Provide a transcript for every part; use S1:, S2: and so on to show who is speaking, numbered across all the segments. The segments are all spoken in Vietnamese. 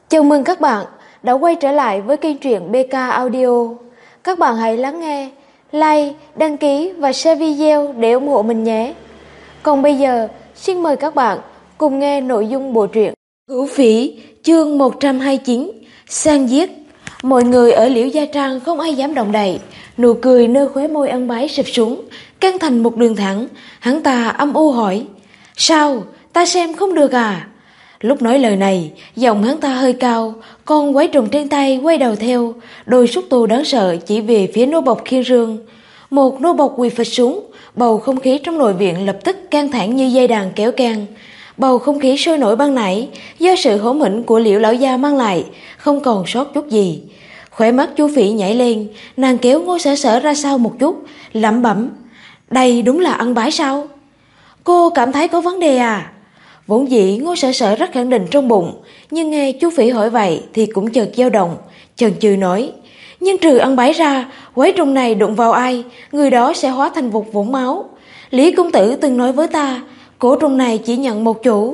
S1: Chào mừng các bạn đã quay trở lại với kênh truyện BK Audio. Các bạn hãy lắng nghe, like, đăng ký và share video để ủng hộ mình nhé. Còn bây giờ, xin mời các bạn cùng nghe nội dung bộ truyện Hữu Phỉ chương 129, Sang giết. Mọi người ở Liễu Gia Trang không ai dám động đậy, nụ cười nơi khóe môi ân bái sụp xuống, căng thành một đường thẳng. Hắn ta âm u hỏi: "Sao, ta xem không được à?" Lúc nói lời này, giọng hắn ta hơi cao, con quái trùng trên tay quay đầu theo, đôi xúc tu đáng sợ chỉ về phía nô bộc khiên rương. Một nô bộc quỳ phịch xuống, bầu không khí trong nội viện lập tức căng thẳng như dây đàn kéo keng. Bầu không khí sôi nổi ban nãy do sự hỗn hỉnh của Liễu lão gia mang lại không còn sót chút gì. Khóe mắt Chu Phỉ nhảy lên, nàng kéo Ngô Sở Sở ra sau một chút, lẩm bẩm: "Đây đúng là ân bái sao? Cô cảm thấy có vấn đề à?" Vốn dĩ Ngô Sở Sở rất khẳng định trong bụng, nhưng nghe Chu Phỉ hỏi vậy thì cũng chợt dao động, chần chừ nói: "Nhưng trừ ân bái ra, quái trùng này đụng vào ai, người đó sẽ hóa thành vụt vũng máu. Lý công tử từng nói với ta, cổ trùng này chỉ nhận một chủ."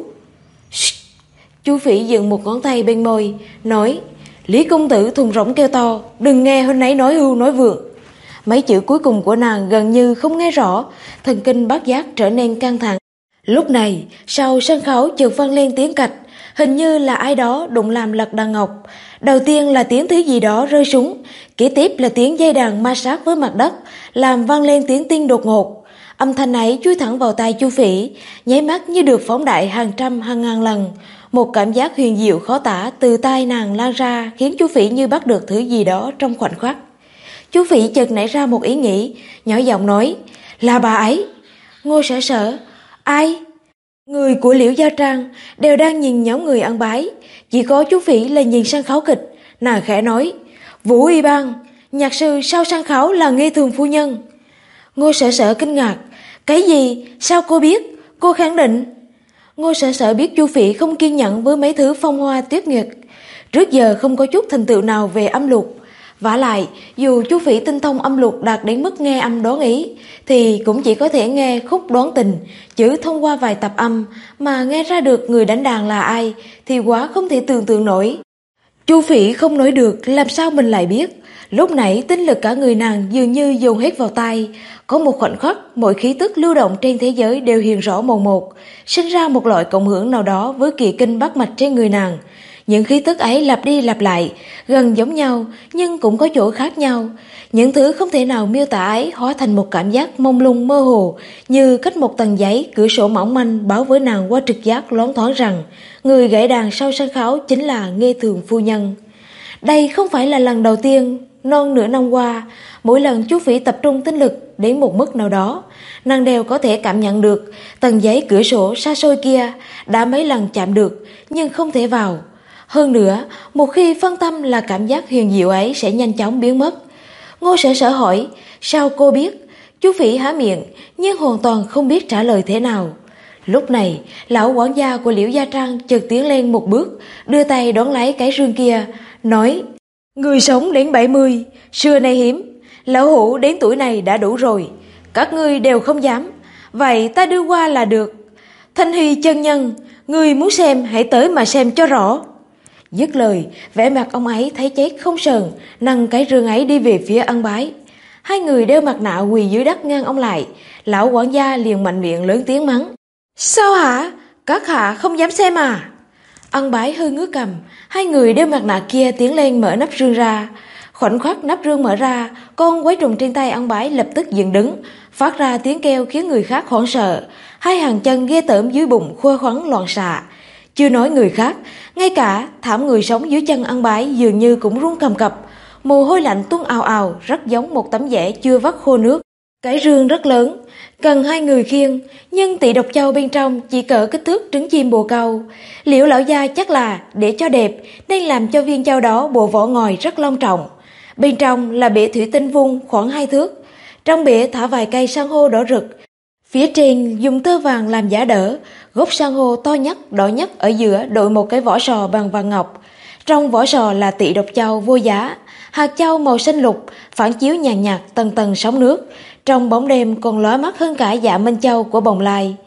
S1: Chu Phỉ dựng một ngón tay bên môi, nói: "Lý công tử thùng rỗng kêu to, đừng nghe huynh ấy nói hưu nói vượng." Mấy chữ cuối cùng của nàng gần như không nghe rõ, thần kinh bát giác trở nên căng thẳng. Lúc này, sau sân khấu chợt vang lên tiếng cạch, hình như là ai đó đụng làm lật đàn ngọc. Đầu tiên là tiếng thứ gì đó rơi xuống, kế tiếp là tiếng dây đàn ma sát với mặt đất, làm vang lên tiếng tinh đột ngột. Âm thanh ấy chui thẳng vào tai Chu Phỉ, nháy mắt như được phóng đại hàng trăm hàng ngàn lần. Một cảm giác huyền diệu khó tả từ tai nàng lan ra, khiến Chu Phỉ như bắt được thứ gì đó trong khoảnh khắc. Chu Phỉ chợt nảy ra một ý nghĩ, nhỏ giọng nói: "Là bà ấy." Ngô Sở Sở: "Ai?" Người của Liễu Gia Trang đều đang nhìn nhóm người ăn bái, chỉ có Chu Phỉ là nhìn sân khấu kịch. Nàng khẽ nói: "Vũ Y Bang, nhạc sư sau sân khấu là Nghi Thường phu nhân." Ngô Sở Sở kinh ngạc: "Cái gì? Sao cô biết? Cô khẳng định?" Ngô Sở Sở biết Chu Phỉ không kiên nhẫn với mấy thứ phong hoa tuyết nguyệt, trước giờ không có chút thành tựu nào về âm luật. Vả lại, dù Chu Phỉ tinh thông âm luật đạt đến mức nghe âm đoán ý, thì cũng chỉ có thể nghe khúc đoán tình, chứ thông qua vài tập âm mà nghe ra được người đánh đàn là ai thì quá không thể tưởng tượng nổi. Chu Phỉ không nói được, làm sao mình lại biết? Lúc nãy tinh lực cả người nàng dường như dồn hết vào tai, có một khoảnh khắc mọi khí tức lưu động trên thế giới đều hiện rõ mồn một, sinh ra một loại cộng hưởng nào đó với kỳ kinh bát mạch trên người nàng. Những khí tức ấy lặp đi lặp lại, gần giống nhau nhưng cũng có chỗ khác nhau. Những thứ không thể nào miêu tả ấy hóa thành một cảm giác mông lung mơ hồ, như cách một tầng giấy, cửa sổ mỏng manh báo với nàng qua trực giác loáng thoáng rằng người gãy đàn sau sân khấu chính là Nghê Thường phu nhân. Đây không phải là lần đầu tiên, non nửa năm qua, mỗi lần Chu Phỉ tập trung tinh lực đến một mức nào đó, nàng đều có thể cảm nhận được tầng giấy cửa sổ xa xôi kia đã mấy lần chạm được nhưng không thể vào. Hơn nữa, một khi phân tâm là cảm giác huyền diệu ấy sẽ nhanh chóng biến mất. Ngô Sở Sở hỏi: "Sao cô biết?" Chu Phỉ há miệng nhưng hoàn toàn không biết trả lời thế nào. Lúc này, lão quản gia của Liễu Gia Trang chợt tiến lên một bước, đưa tay đón lấy cái rương kia, nói: "Người sống đến 70, xưa nay hiếm, lão hủ đến tuổi này đã đủ rồi, các ngươi đều không dám, vậy ta đưa qua là được. Thanh Hy chân nhân, ngươi muốn xem hãy tới mà xem cho rõ." Dứt lời, vẻ mặt ông ấy thấy chết không sờn, nâng cái rương ấy đi về phía ân bái. Hai người đeo mặt nạ quỳ dưới đất ngăn ông lại. Lão quản gia liền mạnh miệng lớn tiếng mắng: "Sao hả? Các hạ không dám xem à?" Ân bái hơi ngước cằm. Hai người đeo mặt nạ kia tiến lên mở nắp rương ra. Khoảnh khắc nắp rương mở ra, con quái trùng trên tay ân bái lập tức dựng đứng, phát ra tiếng kêu khiến người khác hoảng sợ. Hai hàng chân ghê tởm dưới bụng khô khoắn loạn xạ. Chưa nói người khác, ngay cả thảm người sống dưới chân ân bái dường như cũng run cầm cập, mồ hôi lạnh tuôn ào ào, rất giống một tấm vải chưa vắt khô nước. Cái rương rất lớn, cần hai người khiêng, nhưng tỷ độc châu bên trong chỉ cỡ kích thước trứng chim bồ câu. Liễu lão gia chắc là để cho đẹp nên làm cho viên châu đó bộ vỏ ngoài rất long trọng. Bên trong là bể thủy tinh vuông khoảng 2 thước, trong bể thả vài cây san hô đỏ rực. Phía trên dùng tơ vàng làm giá đỡ, gốc san hô to nhất, đỏ nhất ở giữa đội một cái vỏ sò bằng vàng ngọc. Trong vỏ sò là tỷ độc châu vô giá, hạt châu màu xanh lục, phản chiếu nhàn nhạt tầng tầng sóng nước, trong bóng đêm còn lóa mắt hơn cả dạ minh châu của Bồng Lai.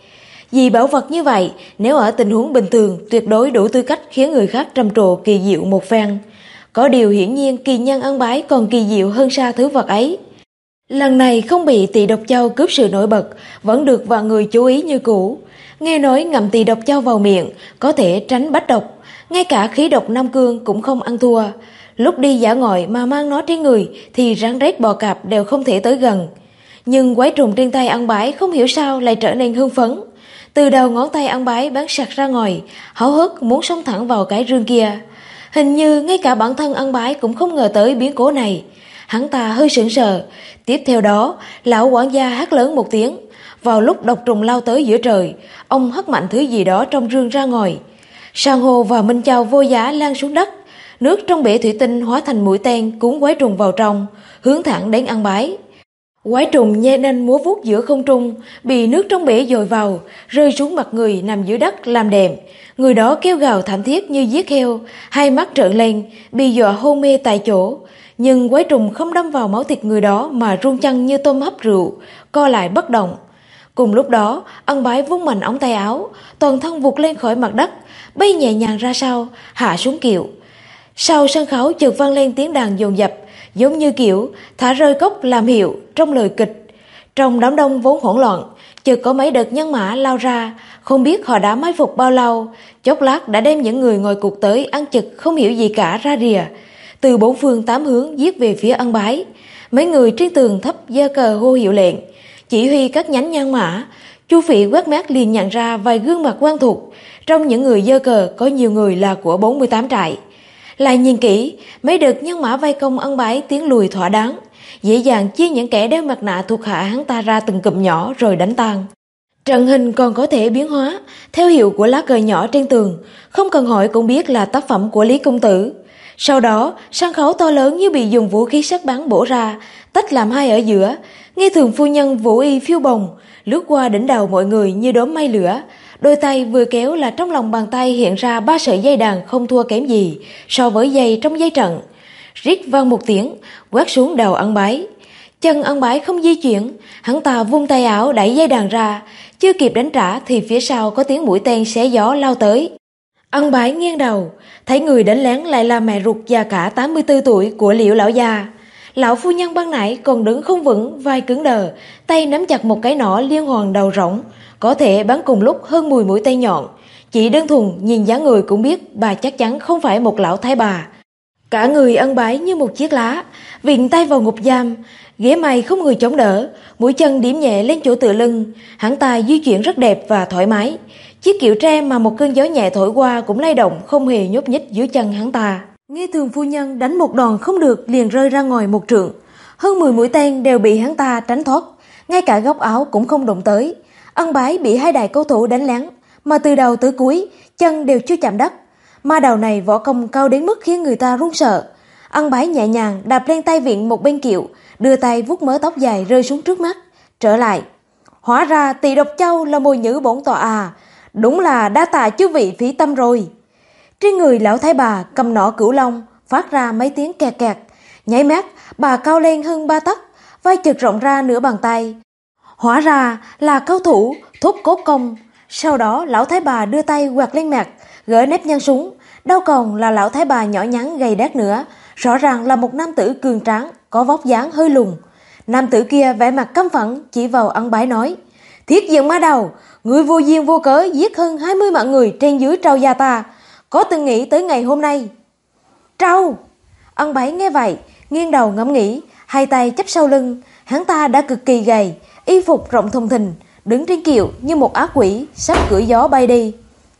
S1: Vì bảo vật như vậy, nếu ở tình huống bình thường, tuyệt đối đủ tư cách khiến người khác trầm trồ kỳ diệu một phen. Có điều hiển nhiên kỳ nhân ân bái còn kỳ diệu hơn xa thứ vật ấy. Lần này không bị Tỳ Độc Châu cướp sự nổi bật, vẫn được vài người chú ý như cũ. Nghe nói ngậm Tỳ Độc Châu vào miệng, có thể tránh bách độc, ngay cả khí độc Nam Cương cũng không ăn thua. Lúc đi dã ngoại mà mang nó trên người thì rắn rết bò cạp đều không thể tới gần. Nhưng quái trùng trên tay ân bái không hiểu sao lại trở nên hưng phấn. Từ đầu ngón tay ân bái bắn sặc ra ngoài, háo hức muốn xông thẳng vào cái rương kia. Hình như ngay cả bản thân ân bái cũng không ngờ tới biến cố này. Hắn ta hơi sững sờ. Tiếp theo đó, lão quản gia hét lớn một tiếng. Vào lúc độc trùng lao tới giữa trời, ông hất mạnh thứ gì đó trong rương ra ngoài. San hô và minh châu vô giá lan xuống đất. Nước trong bể thủy tinh hóa thành mũi tên cuốn quái trùng vào trong, hướng thẳng đến ân bái. Quái trùng nhe nanh múa vuốt giữa không trung, bị nước trong bể dội vào, rơi xuống mặt người nằm dưới đất làm đệm. Người đó kêu gào thảm thiết như giết heo, hai mắt trợn lên, bị dọa hôn mê tại chỗ. Nhưng quái trùng không đâm vào máu thịt người đó mà run chân như tôm hấp rượu, co lại bất động. Cùng lúc đó, ân bái vung mạnh ống tay áo, toàn thân vụt lên khỏi mặt đất, bay nhẹ nhàng ra sau, hạ xuống kiệu. Sau sân khấu chợt vang lên tiếng đàn dồn dập, giống như kiểu thả rơi cốc làm hiệu trong lời kịch. Trong đám đông vốn hỗn loạn, chợt có mấy đợt nhân mã lao ra, không biết họ đã mai phục bao lâu, chốc lát đã đem những người ngồi cuộc tới ăn chực không hiểu gì cả ra rìa, từ bốn phương tám hướng giết về phía ân bái. Mấy người trên tường thấp giơ cờ hô hiệu lệnh, chỉ huy các nhánh nhân mã. Chu Phỉ quét mắt liền nhận ra vài gương mặt quen thuộc, trong những người giơ cờ có nhiều người là của 48 trại. Lại nhìn kỹ, mấy đợt nhân mã vây công ân bái tiến lùi thỏa đáng, dễ dàng chia những kẻ đeo mặt nạ thuộc hạ hắn ta ra từng cụm nhỏ rồi đánh tan. Trận hình còn có thể biến hóa theo hiệu của lá cờ nhỏ trên tường, không cần hỏi cũng biết là tác phẩm của Lý Công Tử. Sau đó, sân khấu to lớn như bị dùng vũ khí sắc bén bổ ra, tách làm hai ở giữa. Nghe Thường phu nhân vũ y phiêu bồng, lướt qua đỉnh đầu mọi người như đốm mây lửa. Đôi tay vừa kéo là trong lòng bàn tay hiện ra 3 sợi dây đàn không thua kém gì so với dây trong dây trận. Rít vang một tiếng, quét xuống đầu ân bái. Chân ân bái không di chuyển, hắn ta vung tay áo đẩy dây đàn ra, chưa kịp đánh trả thì phía sau có tiếng mũi tên xé gió lao tới. Ân bái nghiêng đầu, thấy người đánh lén lại là mẹ ruột già cả 84 tuổi của Liễu lão gia. Lão phu nhân ban nãy còn đứng không vững, vai cứng đờ, tay nắm chặt một cái nỏ liên hoàn đầu rỗng, có thể bắn cùng lúc hơn 10 mũi tên nhọn. Chỉ đơn thuần nhìn dáng người cũng biết bà chắc chắn không phải một lão thái bà. Cả người ân bái như một chiếc lá, viện tay vào ngục giam, ghế mày không người chống đỡ, mũi chân điểm nhẹ lên chỗ tựa lưng. Hắn ta di chuyển rất đẹp và thoải mái. Chiếc kiệu tre mà một cơn gió nhẹ thổi qua cũng lay động không hề nhúc nhích dưới chân hắn ta. Nghe Thường phu nhân đánh một đòn không được liền rơi ra ngoài một trượng. Hơn 10 mũi tên đều bị hắn ta tránh thoát, ngay cả góc áo cũng không đụng tới. Ân bái bị hai đại cao thủ đánh lén, mà từ đầu tới cuối chân đều chưa chạm đất. Ma đầu này võ công cao đến mức khiến người ta run sợ. Ân bái nhẹ nhàng đạp lên tay vịn một bên kiệu, đưa tay vuốt mớ tóc dài rơi xuống trước mắt, trở lại. Hóa ra Tỳ Độc Châu là mồi nhử bổn tọa à, đúng là đa tạ chư vị phí tâm rồi. Trên người lão thái bà cầm nỏ Cửu Long phát ra mấy tiếng kẹt kẹt, nháy mắt bà cao lên hơn 3 tấc, vai chợt rộng ra nửa bàn tay. Hóa ra là cao thủ thúc cốt công. Sau đó lão thái bà đưa tay quạt lên mặt, gỡ nếp nhăn súng. Đâu còn là lão thái bà nhỏ nhắn gầy đét nữa, rõ ràng là một nam tử cường tráng, có vóc dáng hơi lùn. Nam tử kia vẻ mặt căm phẫn chỉ vào ân bái nói: Thiết diện ma đầu, người vô duyên vô cớ giết hơn 20 mạng người trên dưới trâu gia ta, có từng nghĩ tới ngày hôm nay? Trâu! Ân bái nghe vậy, nghiêng đầu ngẫm nghĩ, hai tay chắp sau lưng. Hắn ta đã cực kỳ gầy, y phục rộng thùng thình, đứng trên kiệu như một ác quỷ sắp cưỡi gió bay đi.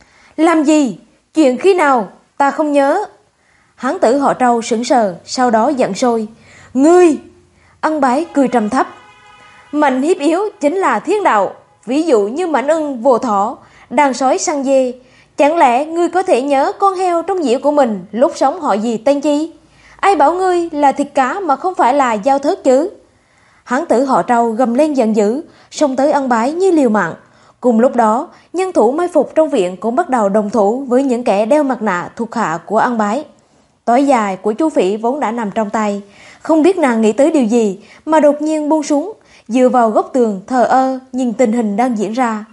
S1: Làm gì? Chuyện khi nào? Ta không nhớ. Hán tử họ Trâu sững sờ, sau đó giận sôi. Ngươi! Ân bái cười trầm thấp. Mạnh hiếp yếu chính là thiên đạo, ví dụ như mãnh ưng vồ thỏ, đàn sói săn dê. Chẳng lẽ ngươi có thể nhớ con heo trong dĩa của mình lúc sống họ gì tên chi? Ai bảo ngươi là thịt cá mà không phải là dao thớt chứ? Hán tử họ Trâu gầm lên giận dữ, xông tới ân bái như liều mạng. Cùng lúc đó, nhân thủ mai phục trong viện cũng bắt đầu đồng thủ với những kẻ đeo mặt nạ thuộc hạ của ân bái. Tỏi dài của Chu Phỉ vốn đã nằm trong tay, không biết nàng nghĩ tới điều gì mà đột nhiên buông xuống, dựa vào góc tường thờ ơ nhìn tình hình đang diễn ra.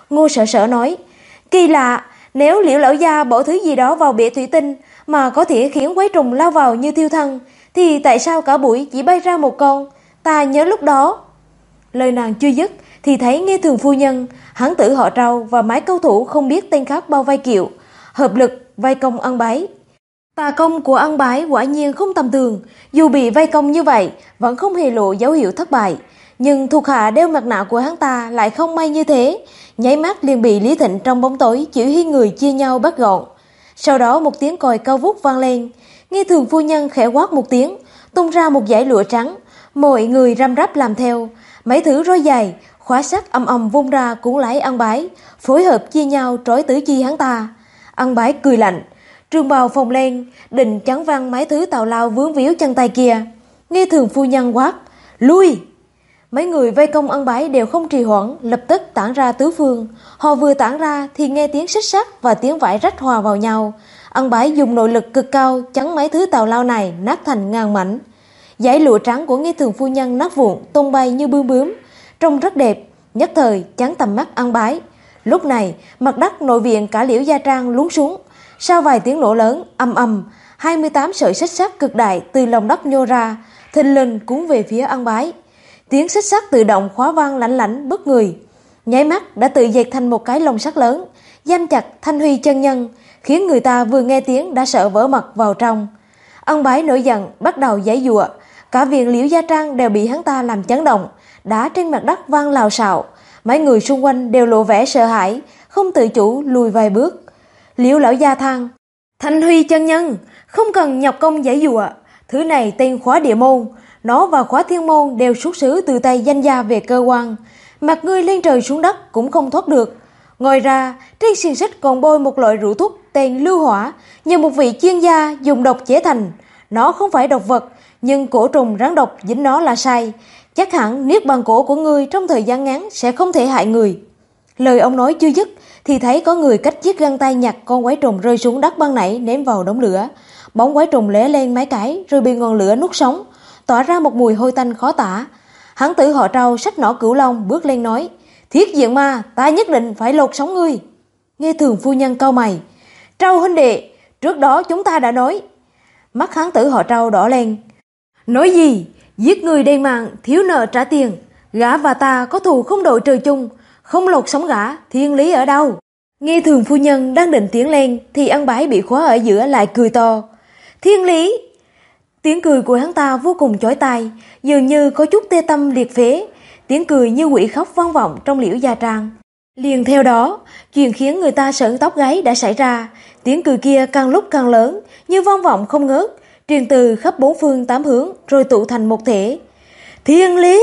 S1: Ngô Sở Sở nói, kỳ lạ, nếu Liễu lão gia bỏ thứ gì đó vào bể thủy tinh mà có thể khiến quái trùng lao vào như thiêu thân, thì tại sao cả buổi chỉ bay ra một con? Ta nhớ lúc đó. Lời nàng chưa dứt thì thấy Nghe Thường phu nhân, Hán tử họ Trâu và mấy cao thủ không biết tên khác bao vây Kiệu, hợp lực vây công Ân Bái. Tà công của Ân Bái quả nhiên không tầm thường, dù bị vây công như vậy vẫn không hề lộ dấu hiệu thất bại, nhưng thuộc hạ đeo mặt nạ của hắn ta lại không may như thế, nháy mắt liền bị Lý Thịnh trong bóng tối chỉ huy người chia nhau bắt gọn. Sau đó một tiếng còi cao vút vang lên, Nghe Thường phu nhân khẽ quát một tiếng, tung ra một dải lụa trắng, mọi người răm rắp làm theo, mấy thứ roi dài, khóa sắt ầm ầm vung ra cuốn lấy Ân Bái, phối hợp chia nhau trói tứ chi hắn ta. Ân Bái cười lạnh, trường bào phồng lên, định chắn văng mấy thứ tào lao vướng víu chân tay kia. Nghe Thường phu nhân quát, lui! Mấy người vây công Ân Bái đều không trì hoãn, lập tức tản ra tứ phương. Họ vừa tản ra thì nghe tiếng xích sắt và tiếng vải rách hòa vào nhau. Ân Bái dùng nội lực cực cao chắn mấy thứ tào lao này nát thành ngàn mảnh. Dải lụa trắng của Nghe Thường phu nhân nát vụn tung bay như bướm bướm, trông rất đẹp, nhất thời chắn tầm mắt Ân Bái. Lúc này mặt đất nội viện cả Liễu Gia Trang lún xuống. Sau vài tiếng nổ lớn ầm ầm, 28 sợi xích sắt cực đại từ lòng đất nhô ra, thình lình cuốn về phía Ân Bái. Tiếng xích sắt tự động khóa vang lãnh lãnh bất người, nháy mắt đã tự dệt thành một cái lồng sắt lớn, giam chặt Thanh Huy chân nhân, khiến người ta vừa nghe tiếng đã sợ vỡ mật vào trong. Ân Bái nổi giận bắt đầu giãy giụa, cả viện Liễu Gia Trang đều bị hắn ta làm chấn động, đá trên mặt đất vang lào xạo, mấy người xung quanh đều lộ vẻ sợ hãi, không tự chủ lùi vài bước. Liễu lão gia than, Thanh Huy chân nhân, không cần nhọc công giãy giụa, thứ này tên khóa địa môn, nó và khóa thiên môn đều xuất xứ từ tay danh gia về cơ quan, mặt ngươi lên trời xuống đất cũng không thoát được. Ngoài ra, trên xiềng xích còn bôi một loại rượu thuốc tên lưu hỏa, nhờ một vị chuyên gia dùng độc chế thành. Nó không phải độc vật, nhưng cổ trùng rắn độc dính nó là sai. Chắc hẳn niết bàn cổ của ngươi trong thời gian ngắn sẽ không thể hại người. Lời ông nói chưa dứt thì thấy có người cách chiếc găng tay nhặt con quái trùng rơi xuống đất ban nãy ném vào đống lửa. Bóng quái trùng lóe lên mấy cái rồi bị ngọn lửa nuốt sống, tỏa ra một mùi hôi tanh khó tả. Hán tử họ Trâu xách nỏ Cửu Long bước lên nói, Thiết diện ma, ta nhất định phải lột sống ngươi. Nghe Thường phu nhân cau mày, Trâu huynh đệ, trước đó chúng ta đã nói. Mắt hán tử họ Trâu đỏ lên, nói gì? Giết người đền mạng, thiếu nợ trả tiền. Gã và ta có thù không đội trời chung, không lột sống gã, thiên lý ở đâu? Nghe Thường phu nhân đang định tiến lên thì Ân Bái bị khóa ở giữa lại cười to, thiên lý. Tiếng cười của hắn ta vô cùng chói tai, dường như có chút tê tâm liệt phế, tiếng cười như quỷ khóc vang vọng trong Liễu Gia Trang. Liền theo đó, chuyện khiến người ta sởn tóc gáy đã xảy ra, tiếng cười kia càng lúc càng lớn, như vang vọng không ngớt, truyền từ khắp bốn phương tám hướng rồi tụ thành một thể. Thiên lý!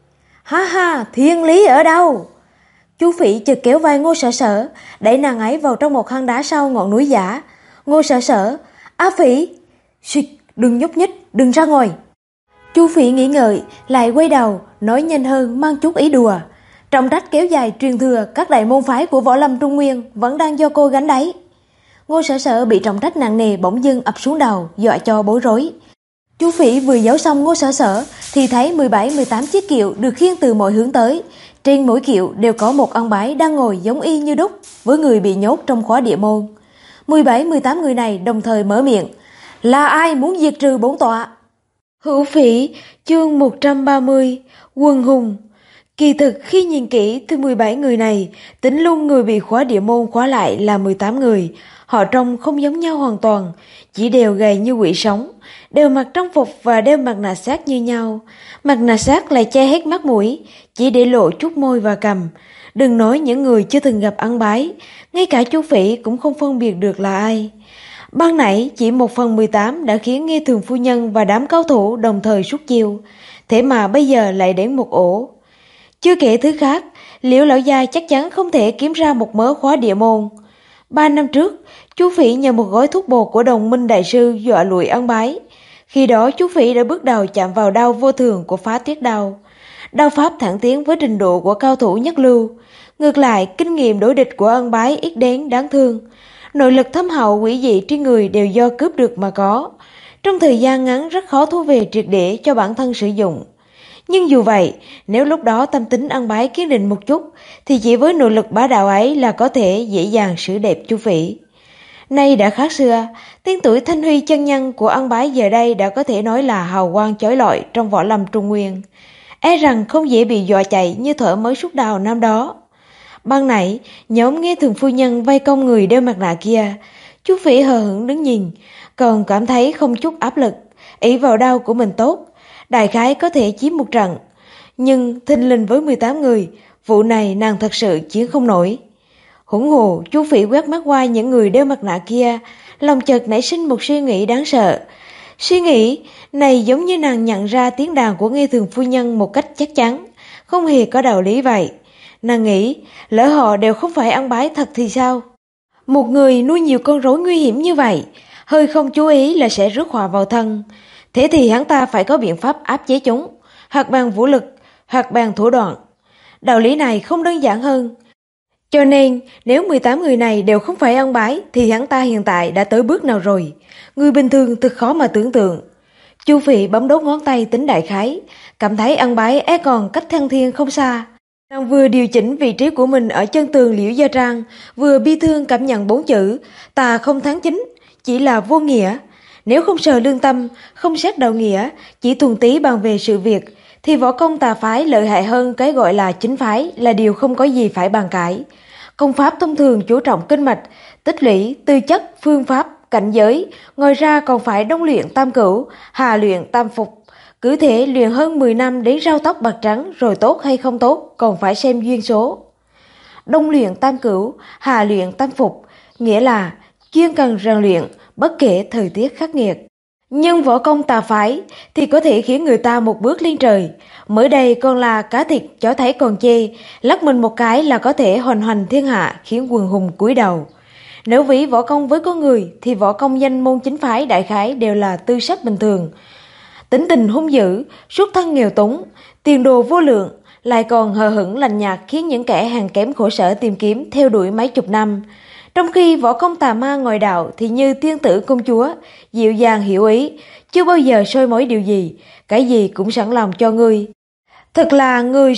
S1: Ha ha, thiên lý ở đâu? Chú Phỉ chợt kéo vai Ngô Sở Sở, đẩy nàng ấy vào trong một hang đá sau ngọn núi giả. Ngô Sở Sở, Á Phỉ! Xịt, đừng nhúc nhích, đừng ra ngoài. Chú Phỉ nghĩ ngợi, lại quay đầu, nói nhanh hơn mang chút ý đùa. Trọng trách kéo dài truyền thừa các đại môn phái của võ lâm Trung Nguyên vẫn đang do cô gánh đấy. Ngô Sở Sở bị trọng trách nặng nề bỗng dưng ập xuống đầu, dọa cho bối rối. Chú Phỉ vừa giấu xong Ngô Sở Sở thì thấy 17-18 chiếc kiệu được khiêng từ mọi hướng tới. Trên mỗi kiệu đều có một Ân Bái đang ngồi giống y như đúc với người bị nhốt trong khóa địa môn. 17-18 người này đồng thời mở miệng, là ai muốn diệt trừ bổn tọa? Hữu Phỉ, chương 130, Quân Hùng. Kỳ thực khi nhìn kỹ thì 17 người này, tính luôn người bị khóa địa môn khóa lại là 18 người. Họ trông không giống nhau hoàn toàn, chỉ đều gầy như quỷ sống, đều mặc trang phục và đeo mặt nạ sát như nhau. Mặt nạ sát lại che hết mắt mũi, chỉ để lộ chút môi và cằm. Đừng nói những người chưa từng gặp Ân Bái, ngay cả chú Phỉ cũng không phân biệt được là ai. Ban nãy chỉ 1/18 đã khiến Nghe Thường phu nhân và đám cao thủ đồng thời xuất chiêu, thế mà bây giờ lại đến một ổ. Chưa kể thứ khác, Liễu lão gia chắc chắn không thể kiếm ra một mớ khóa địa môn. 3 năm trước, chú Phỉ nhờ một gói thuốc bột của Đồng Minh đại sư dọa lùi Ân Bái. Khi đó chú Phỉ đã bước đầu chạm vào đao vô thường của Phá Tuyết Đao. Đao pháp thẳng tiến với trình độ của cao thủ nhất lưu. Ngược lại, kinh nghiệm đối địch của Ân Bái ít đến đáng thương. Nội lực thâm hậu quỷ dị trên người đều do cướp được mà có. Trong thời gian ngắn rất khó thu về triệt để cho bản thân sử dụng.
S2: Nhưng dù vậy, nếu lúc đó tâm tính ăn bái kiên định một chút, thì chỉ với nội lực bá đạo ấy là có thể dễ dàng xử đẹp Chu Phỉ. Nay đã khác xưa, tên tuổi Thanh Huy chân nhân của ăn bái giờ đây đã có thể nói là hào quang chói lọi trong võ lâm Trung Nguyên. E rằng không dễ bị dọa chạy như thuở mới rút đào năm đó. Ban nãy, nhóm nghe thường phu nhân vây công người đeo mặt nạ kia. Chu Phỉ hờ hững đứng nhìn, còn cảm thấy không chút áp lực, ỷ vào đau của mình tốt, đại khái có thể chiếm một trận. Nhưng thình lình với 18 người, vụ này nàng thật sự chiến không nổi. Hỗn hồ, Chu Phỉ quét mắt qua những người đeo mặt nạ kia, lòng chợt nảy sinh một suy nghĩ đáng sợ. Suy nghĩ này giống như nàng nhận ra tiếng đàn của Nghe Thường phu nhân một cách chắc chắn, không hề có đạo lý vậy. Nàng nghĩ, lỡ họ đều không phải ăn bái thật thì sao? Một người nuôi nhiều con rối nguy hiểm như vậy, hơi không chú ý là sẽ rước họa vào thân. Thế thì hắn ta phải có biện pháp áp chế chúng, hoặc bằng vũ lực, hoặc bằng thủ đoạn. Đạo lý này không đơn giản hơn. Cho nên, nếu 18 người này đều không phải ăn bái, thì hắn ta hiện tại đã tới bước nào rồi? Người bình thường thật khó mà tưởng tượng. Chu Phỉ bấm đốt ngón tay tính đại khái, cảm thấy ăn bái e còn cách thăng thiên không xa. Nàng vừa điều chỉnh vị trí của mình ở chân tường Liễu Gia Trang, vừa bi thương cảm nhận 4 chữ, ta không thắng chính, chỉ là vô nghĩa. Nếu không sờ lương tâm, không xét đạo nghĩa, chỉ thuần túy bàn về sự việc, thì võ công tà phái lợi hại hơn cái gọi là chính phái là điều không có gì phải bàn cãi. Công pháp thông thường chú trọng kinh mạch, tích lũy, tư chất, phương pháp, cảnh giới, ngoài ra còn phải đông luyện tam cửu, hà luyện tam phục. Cứ thế luyện hơn 10 năm đến rau tóc bạc trắng rồi tốt hay không tốt còn phải xem duyên số. Đông luyện tam cửu, hà luyện tam phục, nghĩa là chuyên cần rèn luyện bất kể thời tiết khắc nghiệt. Nhưng võ công tà phái thì có thể khiến người ta một bước lên trời. Mới đây còn là cá thịt chó thấy còn chê, lắc mình một cái là có thể hoành hành thiên hạ, khiến quần hùng cúi đầu. Nếu ví võ công với con người thì võ công danh môn chính phái đại khái đều là tư sắc bình thường. Tính tình hung dữ, xuất thân nghèo túng, tiền đồ vô lượng, lại còn hờ hững lành nhạt khiến những kẻ hàng kém khổ sở tìm kiếm theo đuổi mấy chục năm. Trong khi võ công tà ma ngoại đạo thì như tiên tử công chúa, dịu dàng hiểu ý, chưa bao giờ soi mói điều gì, cái gì cũng sẵn lòng cho ngươi. Thật là người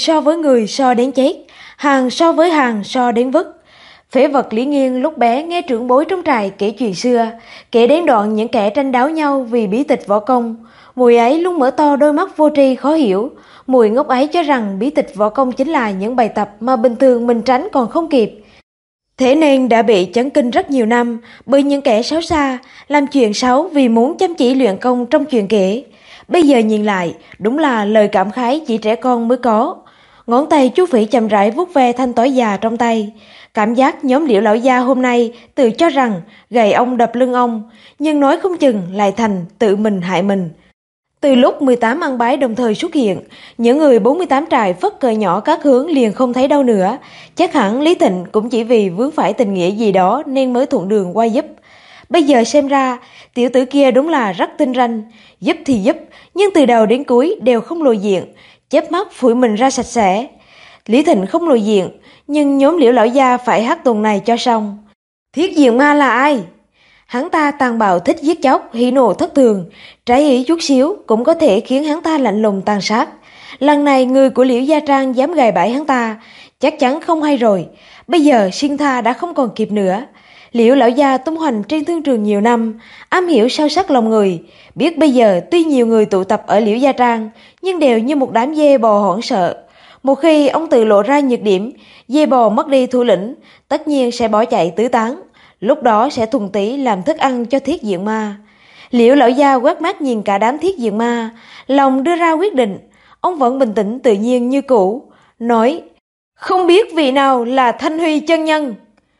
S2: so đến chết, hàng so với hàng so đến vứt. Phế vật Lý Nghiên lúc bé nghe trưởng bối trong trại kể chuyện xưa, kể đến đoạn những kẻ tranh đáo nhau vì bí tịch võ công. Mùi ấy luôn mở to đôi mắt vô tri khó hiểu. Mùi ngốc ấy cho rằng bí tịch võ công chính là những bài tập mà bình thường mình tránh còn không kịp. Thế nên đã bị chấn kinh rất nhiều năm bởi những kẻ xấu xa, làm chuyện xấu vì muốn chăm chỉ luyện công trong chuyện kể. Bây giờ nhìn lại, đúng là lời cảm khái chỉ trẻ con mới có. Ngón tay Chu Phỉ chậm rãi vuốt ve thanh tỏi già trong tay. Cảm giác nhóm Liễu lão gia hôm nay tự cho rằng gầy ông đập lưng ông, nhưng nói không chừng lại thành tự mình hại mình. Từ lúc 18 ăn bái đồng thời xuất hiện, những người 48 trại phất cờ nhỏ các hướng liền không thấy đâu nữa. Chắc hẳn Lý Thịnh cũng chỉ vì vướng phải tình nghĩa gì đó nên mới thuận đường qua giúp. Bây giờ xem ra, tiểu tử kia đúng là rất tinh ranh, giúp thì giúp, nhưng từ đầu đến cuối đều không lộ diện, chớp mắt phủi mình ra sạch sẽ. Lý Thịnh không lộ diện, nhưng nhóm Liễu lão gia phải hát tuần này cho xong. Thiết Diện Ma là ai? Hắn ta tàn bạo thích giết chóc, hỉ nộ thất thường, trái ý chút xíu cũng có thể khiến hắn ta lạnh lùng tàn sát. Lần này người của Liễu Gia Trang dám gài bẫy hắn ta, chắc chắn không hay rồi. Bây giờ xin tha đã không còn kịp nữa. Liễu lão gia tung hoành trên thương trường nhiều năm, am hiểu sâu sắc lòng người, biết bây giờ tuy nhiều người tụ tập ở Liễu Gia Trang, nhưng đều như một đám dê bò hoảng sợ. Một khi ông tự lộ ra nhược điểm, dê bò mất đi thủ lĩnh, tất nhiên sẽ bỏ chạy tứ tán. Lúc đó sẽ thuần túy làm thức ăn cho Thiết Diện Ma. Liễu lão gia quét mắt nhìn cả đám Thiết Diện Ma, lòng đưa ra quyết định. Ông vẫn bình tĩnh tự nhiên như cũ, nói: không biết vị nào là Thanh Huy chân nhân.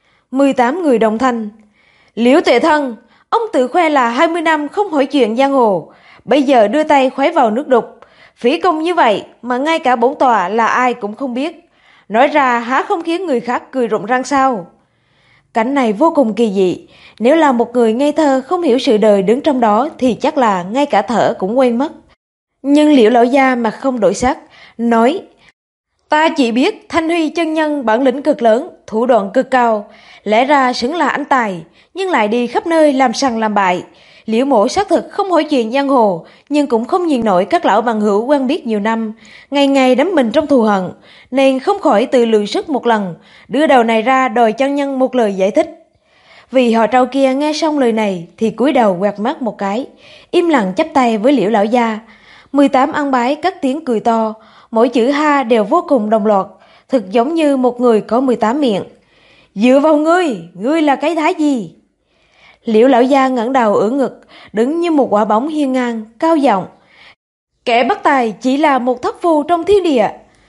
S2: 18 người đồng thanh: Liễu Tuệ Thân, ông tự khoe là 20 năm không hỏi chuyện giang hồ, bây giờ đưa tay khuấy vào nước đục, phí công như vậy mà ngay cả bổn tọa là ai cũng không biết, nói ra há không khiến người khác cười rụng răng sao? Cảnh này vô cùng kỳ dị, nếu là một người ngây thơ không hiểu sự đời đứng trong đó thì chắc là ngay cả thở cũng quên mất. Nhưng Liễu lão gia mặt không đổi sắc, nói: ta chỉ biết Thanh Huy chân nhân bản lĩnh cực lớn, thủ đoạn cực cao, lẽ ra xứng là anh tài, nhưng lại đi khắp nơi làm sằng làm bại. Liễu Mộ xác thực không hỏi chuyện giang hồ, nhưng cũng không nhìn nổi các lão bằng hữu quen biết nhiều năm, ngày ngày đắm mình trong thù hận, nên không khỏi tự lượng sức một lần, đưa đầu này ra đòi chân nhân một lời giải thích. Vì họ Trâu kia nghe xong lời này thì cúi đầu quẹt mắt một cái, im lặng chắp tay với Liễu lão gia. 18 ăn bái cất tiếng cười to, mỗi chữ ha đều vô cùng đồng loạt, thực giống như một người có 18 miệng. Dựa vào ngươi là cái thá gì? Liễu lão gia ngẩng đầu ưỡn ngực, đứng như một quả bóng hiên ngang, cao giọng. Kẻ bất tài chỉ là một thất phu trong thiên địa.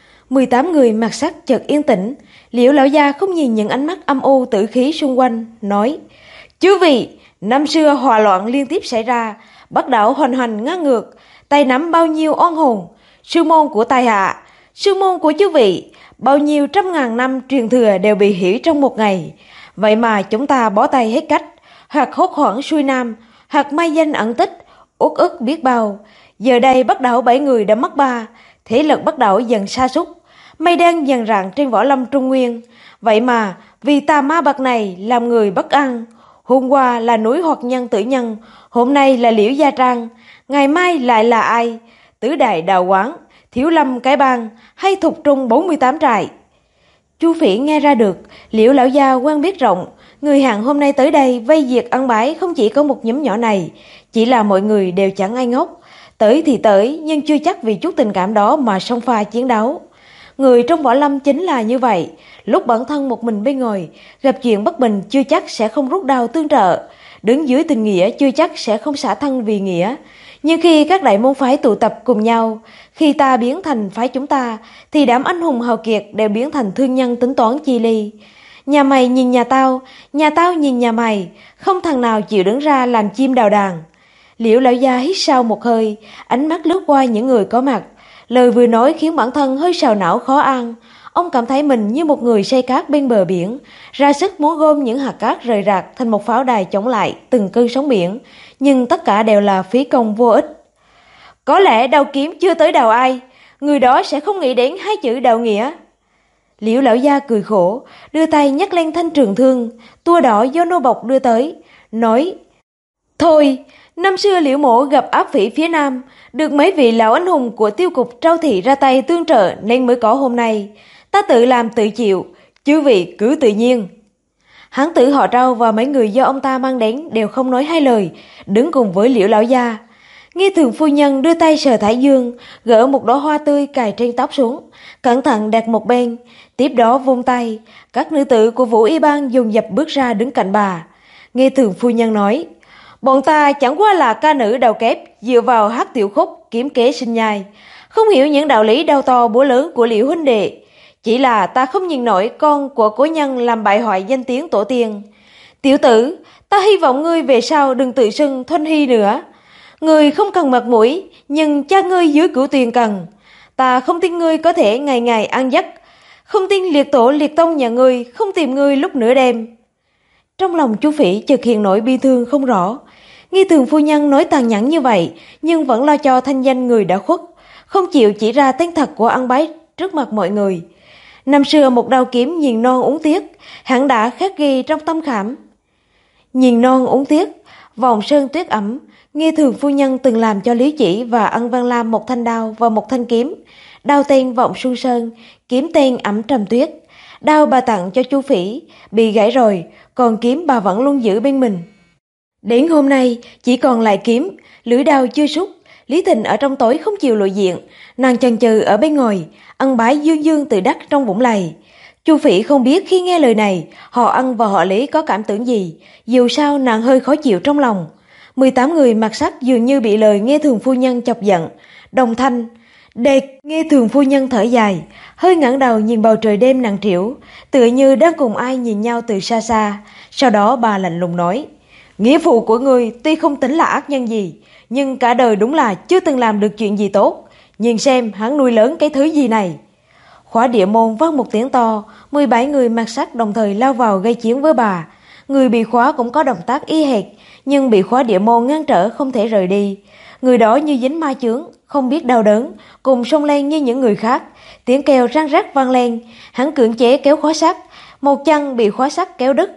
S2: 18 người mặt sắc chợt yên tĩnh, Liễu lão gia không nhìn những ánh mắt âm u tử khí xung quanh, nói: Chư vị, năm xưa hòa loạn liên tiếp xảy ra, Bắc đảo hoành hành ngang ngược, tay nắm bao nhiêu oan hồn, sư môn của tài hạ, sư môn của chư vị, bao nhiêu trăm ngàn năm truyền thừa đều bị hủy trong một ngày. Vậy mà chúng ta bó tay hết cách, hoặc hốt hoảng xuôi nam, hoặc mai danh ẩn tích, uất ức biết bao. Giờ đây Bắc đảo 7 người đã mất 3, thế lực Bắc đảo dần sa sút, mây đen dần rạng trên võ lâm Trung Nguyên. Vậy mà vì tà ma bậc này làm người bất an. Hôm qua là núi Hoạt Nhân Tử Nhân, hôm nay là Liễu Gia Trang, ngày mai lại là ai? Tứ Đại Đào Quán, Thiếu Lâm Cái Bang hay Thục Trung 48 trại? Chu Phỉ nghe ra được Liễu lão gia quen biết rộng, người hạng hôm nay tới đây vây diệt ăn bái không chỉ có một nhóm nhỏ này, chỉ là mọi người đều chẳng ai ngốc, tới thì tới nhưng chưa chắc vì chút tình cảm đó mà xông pha chiến đấu. Người trong võ lâm chính là như vậy, lúc bản thân một mình bên ngoài, gặp chuyện bất bình chưa chắc sẽ không rút đao tương trợ, đứng dưới tình nghĩa chưa chắc sẽ không xả thân vì nghĩa. Nhưng khi các đại môn phái tụ tập cùng nhau, khi ta biến thành phái chúng ta, thì đám anh hùng hào kiệt đều biến thành thương nhân tính toán chi ly. Nhà mày nhìn nhà tao nhìn nhà mày, không thằng nào chịu đứng ra làm chim đào đàn. Liễu lão gia hít sâu một hơi, ánh mắt lướt qua những người có mặt. Lời vừa nói khiến bản thân hơi sầu não khó ăn. Ông cảm thấy mình như một người xây cát bên bờ biển, ra sức muốn gom những hạt cát rời rạc thành một pháo đài chống lại từng cơn sóng biển, nhưng tất cả đều là phí công vô ích. Có lẽ đào kiếm chưa tới đào ai, người đó sẽ không nghĩ đến 2 chữ đạo nghĩa. Liễu lão gia cười khổ, đưa tay nhấc lên thanh trường thương, tua đỏ do nô bộc đưa tới, nói: Thôi, năm xưa Liễu mỗ gặp áp phỉ phía Nam, được mấy vị lão anh hùng của tiêu cục Trao Thị ra tay tương trợ nên mới có hôm nay. Ta tự làm tự chịu, chư vị cứ tự nhiên. Hán tử họ Trao và mấy người do ông ta mang đến đều không nói hai lời, đứng cùng với Liễu lão gia. Nghe thường phu nhân đưa tay sờ thái dương, gỡ một đóa hoa tươi cài trên tóc xuống, cẩn thận đặt một bên, tiếp đó vung tay, các nữ tử của Vũ Y Bang dồn dập bước ra đứng cạnh bà. Nghe thường phu nhân nói: Bọn ta chẳng qua là ca nữ đầu kép, dựa vào hát tiểu khúc kiếm kế sinh nhai, không hiểu những đạo lý đau to búa lớn của Liễu huynh đệ. Chỉ là ta không nhìn nổi con của cố nhân làm bại hoại danh tiếng tổ tiên. Tiểu tử, ta hy vọng ngươi về sau đừng tự xưng Thuần Hy nữa. Ngươi không cần mặt mũi, nhưng cha ngươi dưới Cửu Tuyền cần. Ta không tin ngươi có thể ngày ngày ăn giấc, không tin liệt tổ liệt tông nhà ngươi không tìm ngươi lúc nửa đêm. Trong lòng Chu Phỉ chợt hiện nỗi bi thương không rõ. Nghi thường phu nhân nói tàn nhẫn như vậy, nhưng vẫn lo cho thanh danh người đã khuất, không chịu chỉ ra tên thật của ăn bái trước mặt mọi người. Năm xưa một đao kiếm nhìn non uống tiếc, hẳn đã khắc ghi trong tâm khảm. Nhìn non uống tiếc, vòng sơn tuyết ẩm. Nghi thường phu nhân từng làm cho Lý Chỉ và Ân Văn Lam một thanh đao và một thanh kiếm. Đao tên Vọng Xuân Sơn, kiếm tên Ẩm Trầm Tuyết. Đao bà tặng cho Chu Phỉ, bị gãy rồi, còn kiếm bà vẫn luôn giữ bên mình. Đến hôm nay, chỉ còn lại kiếm, lưỡi đao chưa rút. Lý Thịnh ở trong tối không chịu lộ diện, nàng chần chừ ở bên ngoài, Ân bái dương dương tự đắc trong vũng lầy. Chu Phỉ không biết khi nghe lời này, họ Ân và họ Lý có cảm tưởng gì, dù sao nàng hơi khó chịu trong lòng. 18 người mặc sắc dường như bị lời nghe thường phu nhân chọc giận, đồng thanh. Nghe thường phu nhân thở dài, hơi ngẩng đầu nhìn bầu trời đêm nặng trĩu, tựa như đang cùng ai nhìn nhau từ xa xa. Sau đó bà lạnh lùng nói: Nghĩa phụ của ngươi tuy không tính là ác nhân gì, nhưng cả đời đúng là chưa từng làm được chuyện gì tốt. Nhìn xem hắn nuôi lớn cái thứ gì này. Khóa địa môn vang một tiếng to, 17 người mặc sắc đồng thời lao vào gây chiến với bà. Người bị khóa cũng có động tác y hệt, nhưng bị khóa địa môn ngăn trở không thể rời đi. Người đó như dính ma chướng, không biết đau đớn, cùng xông lên như những người khác. Tiếng kêu răng rắc vang lên, hắn cưỡng chế kéo khóa sắt, một chân bị khóa sắt kéo đứt.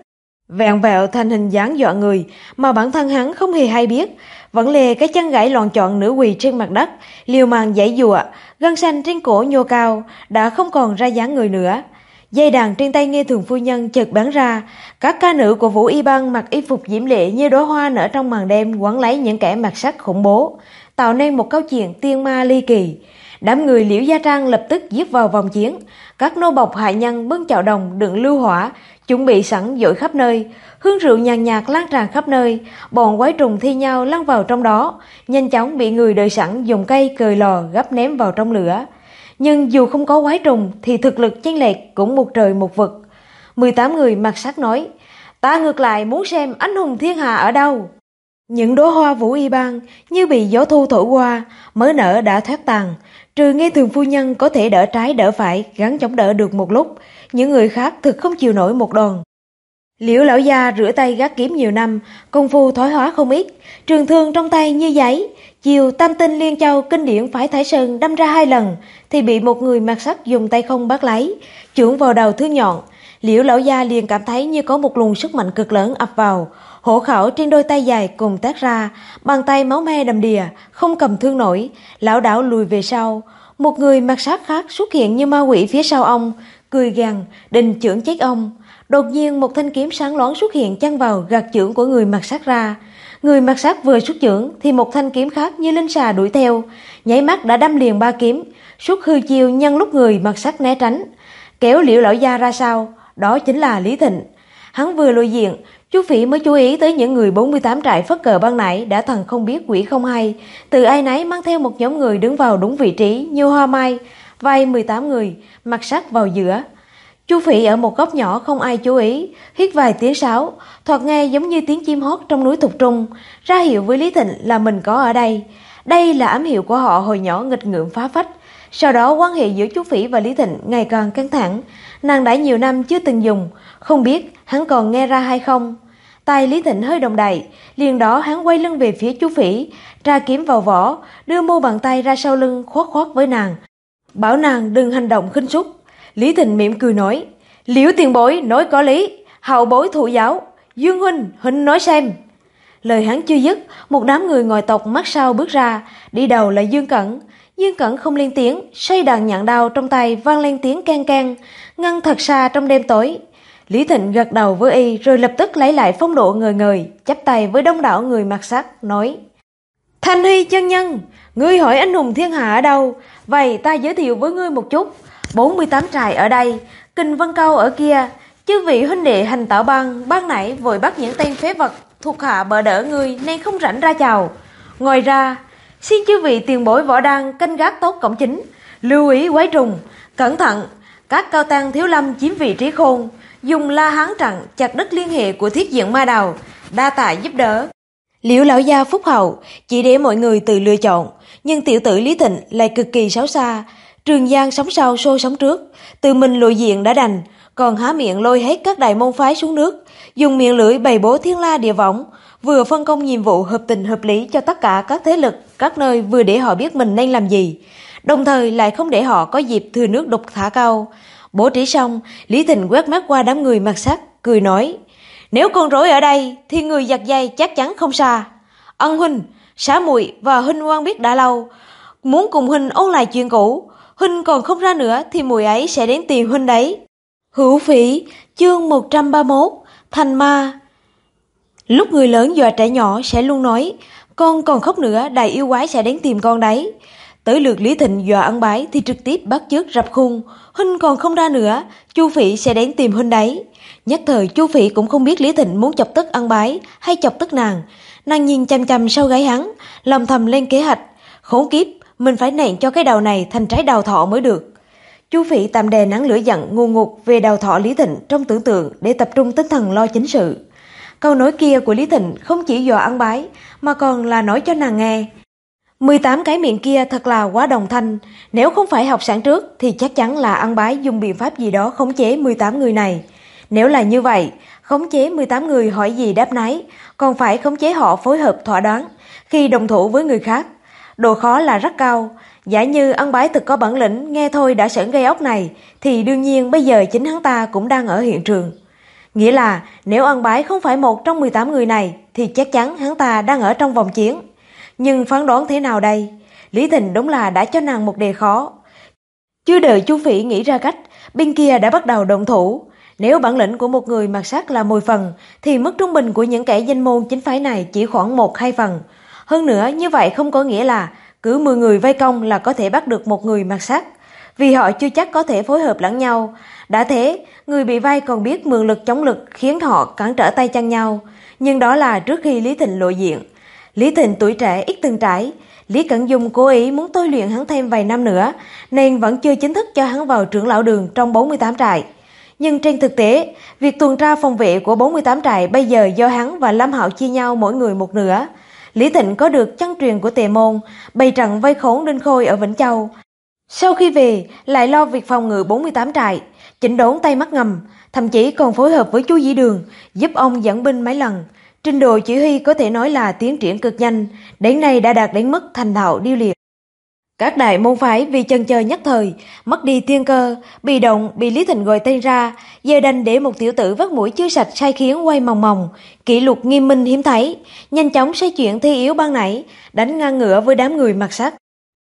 S2: vẹn vẹo thành hình dáng dọa người mà bản thân hắn không hề hay biết. Vẫn lê cái chân gãy loạn trọn nửa quỳ trên mặt đất, liều mạng giãy giụa, gân xanh trên cổ nhô cao, đã không còn ra dáng người nữa. Dây đàn trên tay Nghe Thường phu nhân chợt bắn ra, các ca nữ của Vũ Y Bang mặc y phục diễm lệ như đóa hoa nở trong màn đêm quấn lấy những kẻ mặc sắc khủng bố, tạo nên một câu chuyện tiên ma ly kỳ. Đám người Liễu Gia Trang lập tức giết vào vòng chiến, các nô bộc hạ nhân bưng chảo đồng đựng lưu hỏa, chuẩn bị sẵn dội khắp nơi, hương rượu nhàn nhạt lan tràn khắp nơi, bọn quái trùng thi nhau lăn vào trong đó, nhanh chóng bị người đợi sẵn dùng cây cời lò gấp ném vào trong lửa. Nhưng dù không có quái trùng thì thực lực chênh lệch cũng một trời một vực. 18 người mặc sắc nói, ta ngược lại muốn xem anh hùng thiên hạ ở đâu. Những đóa hoa Vũ Y Bang như bị gió thu thổi qua, mới nở đã thoát tàn, trừ Nghe Thường phu nhân có thể đỡ trái đỡ phải, gắng chống đỡ được một lúc, những người khác thực không chịu nổi một đòn. Liễu lão gia rửa tay gác kiếm nhiều năm, công phu thoái hóa không ít, trường thương trong tay như giấy. Chiều Tam Tinh Liên Châu kinh điển phải Thái Sơn đâm ra 2 lần, thì bị một người mặc sắc dùng tay không bắt lấy, chưởng vào đầu thương nhọn. Liễu lão gia liền cảm thấy như có một luồng sức mạnh cực lớn ập vào, hổ khẩu trên đôi tay dài cùng tác ra, bàn tay máu me đầm đìa, không cầm thương nổi, lảo đảo lùi về sau. Một người mặc sắc khác xuất hiện như ma quỷ phía sau ông, cười gằn định chưởng chết ông. Đột nhiên một thanh kiếm sáng loáng xuất hiện chăn vào gạt chưởng của người mặc sắc ra. Người mặc sắc vừa xuất chưởng thì một thanh kiếm khác như linh xà đuổi theo, nháy mắt đã đâm liền 3 kiếm, xuất hư chiêu nhân lúc người mặc sắc né tránh, kéo Liễu lão gia ra sau, đó chính là Lý Thịnh. Hắn vừa lộ diện, Chu Phỉ mới chú ý tới những người 48 trại phất cờ ban nãy đã thần không biết quỷ không hay, từ ai nấy mang theo một nhóm người đứng vào đúng vị trí như hoa mai, vây 18 người, mặc sắc vào giữa. Chu Phỉ ở một góc nhỏ không ai chú ý, hít vài tiếng sáo, thoạt nghe giống như tiếng chim hót trong núi Thục Trung, ra hiệu với Lý Thịnh là mình có ở đây. Đây là ám hiệu của họ hồi nhỏ nghịch ngợm phá phách. Sau đó quan hệ giữa Chu Phỉ và Lý Thịnh ngày càng căng thẳng, nàng đã nhiều năm chưa từng dùng, không biết hắn còn nghe ra hay không. Tay Lý Thịnh hơi động đậy, liền đó hắn quay lưng về phía Chu Phỉ, tra kiếm vào vỏ, đưa mu bàn tay ra sau lưng khoác khoác với nàng, bảo nàng đừng hành động khinh suất. Lý Thịnh mỉm cười nói, Liễu tiền bối nói có lý, hậu bối thụ giáo, Dương huynh nói xem. Lời hắn chưa dứt, một đám người ngoại tộc mắt sau bước ra, đi đầu là Dương Cẩn. Dương Cẩn không lên tiếng, xoay đàn nhạn đao trong tay vang lên tiếng keng keng, ngân thật xa trong đêm tối. Lý Thịnh gật đầu với y rồi lập tức lấy lại phong độ ngời ngời, chắp tay với đông đảo người mặc sắc, nói, Thanh Huy chân nhân, ngươi hỏi anh hùng thiên hạ ở đâu? Vậy ta giới thiệu với ngươi một chút. 48 trại ở đây, Kinh Vân Câu ở kia. Chư vị huynh đệ hành tạo ban nãy vội bắt những tên phế vật thuộc hạ bợ đỡ ngươi nên không rảnh ra chào. Ngoài ra, xin chư vị tiền bối võ đăng canh gác tốt cổng chính, lưu ý quái trùng, cẩn thận, các cao tăng thiếu lâm chiếm vị trí khôn, dùng La Hán trận chặt đứt liên hệ của thiết diện ma đào, đa tạ giúp đỡ. Liễu lão gia phúc hậu, chỉ để mọi người tự lựa chọn, nhưng tiểu tử Lý Thịnh lại cực kỳ xấu xa. Trường Giang sống sau xô sống trước, tự mình lộ diện đã đành, còn há miệng lôi hết các đại môn phái xuống nước, dùng miệng lưỡi bày bố thiên la địa võng, vừa phân công nhiệm vụ hợp tình hợp lý cho tất cả các thế lực, các nơi, vừa để họ biết mình nên làm gì, đồng thời lại không để họ có dịp thừa nước đục thả câu. Bố trí xong, Lý Thịnh quét mắt qua đám người mặc sắc, cười nói, nếu con rối ở đây thì người giật dây chắc chắn không xa. Ân huynh, xã muội và huynh quen biết đã lâu, muốn cùng huynh ôn lại chuyện cũ. Huynh còn không ra nữa thì muội ấy sẽ đến tìm huynh đấy. Hữu Phỉ, chương 131, Thành Ma. Lúc người lớn dọa trẻ nhỏ sẽ luôn nói, con còn khóc nữa đại yêu quái sẽ đến tìm con đấy. Tới lượt Lý Thịnh dọa ân bái thì trực tiếp bắt chước rập khuôn, huynh còn không ra nữa, Chu Phỉ sẽ đến tìm huynh đấy. Nhất thời Chu Phỉ cũng không biết Lý Thịnh muốn chọc tức ân bái hay chọc tức nàng. Nàng nhìn chằm chằm sau gáy hắn, lòng thầm lên kế hoạch, khốn kiếp, mình phải nện cho cái đầu này thành trái đào thọ mới được. Chu Phỉ tạm đè nắng lửa giận ngu ngục về đào thọ Lý Thịnh trong tưởng tượng để tập trung tinh thần lo chính sự. Câu nói kia của Lý Thịnh không chỉ dọa ân bái mà còn là nói cho nàng nghe. 18 cái miệng kia thật là quá đồng thanh, nếu không phải học sẵn trước thì chắc chắn là ân bái dùng biện pháp gì đó khống chế 18 người này. Nếu là như vậy, khống chế 18 người hỏi gì đáp nấy, còn phải khống chế họ phối hợp thỏa đáng khi đồng thủ với người khác. Độ khó là rất cao. Giả như ân bái thực có bản lĩnh nghe thôi đã sởn gây ốc này, thì đương nhiên bây giờ chính hắn ta cũng đang ở hiện trường. Nghĩa là nếu Ân Bái không phải một trong 18 người này thì chắc chắn hắn ta đang ở trong vòng chiến. Nhưng phán đoán thế nào đây? Lý Thịnh đúng là đã cho nàng một đề khó. Chưa đợi Chu Phỉ nghĩ ra cách, bên kia đã bắt đầu động thủ. Nếu bản lĩnh của một người mặc sắt là 10 phần, thì mức trung bình của những kẻ danh môn chính phái này chỉ khoảng 1-2 phần. Hơn nữa, như vậy không có nghĩa là cứ 10 người vây công là có thể bắt được một người mặc sắt, vì họ chưa chắc có thể phối hợp lẫn nhau. Đã thế, người bị vây còn biết mượn lực chống lực khiến họ cản trở tay chân nhau. Nhưng đó là trước khi Lý Thịnh lộ diện. Lý Thịnh tuổi trẻ ít từng trải, Lý Cẩn Dung cố ý muốn tôi luyện hắn thêm vài năm nữa, nên vẫn chưa chính thức cho hắn vào trưởng lão đường trong 48 trại. Nhưng trên thực tế, việc tuần tra phòng vệ của 48 trại bây giờ do hắn và Lâm Hạo chia nhau mỗi người một nửa. Lý Thịnh có được chân truyền của Tề Môn, bày trận vây khốn Đinh Khôi ở Vĩnh Châu. Sau khi về, lại lo việc phòng ngự 48 trại, chỉnh đốn tay mắt ngầm, thậm chí còn phối hợp với chú Dĩ Đường, giúp ông dẫn binh mấy lần. Trình độ chỉ huy có thể nói là tiến triển cực nhanh, đến nay đã đạt đến mức thành thạo điêu luyện. Các đại môn phái vì chần chờ nhất thời, mất đi tiên cơ, bị động bị Lý Thịnh gọi tên ra, giờ đành để một tiểu tử vắt mũi chưa sạch sai khiến quay mòng mòng, kỷ luật nghiêm minh hiếm thấy, nhanh chóng xoay chuyển thi yếu ban nãy, đánh ngang ngửa với đám người mặc sắt.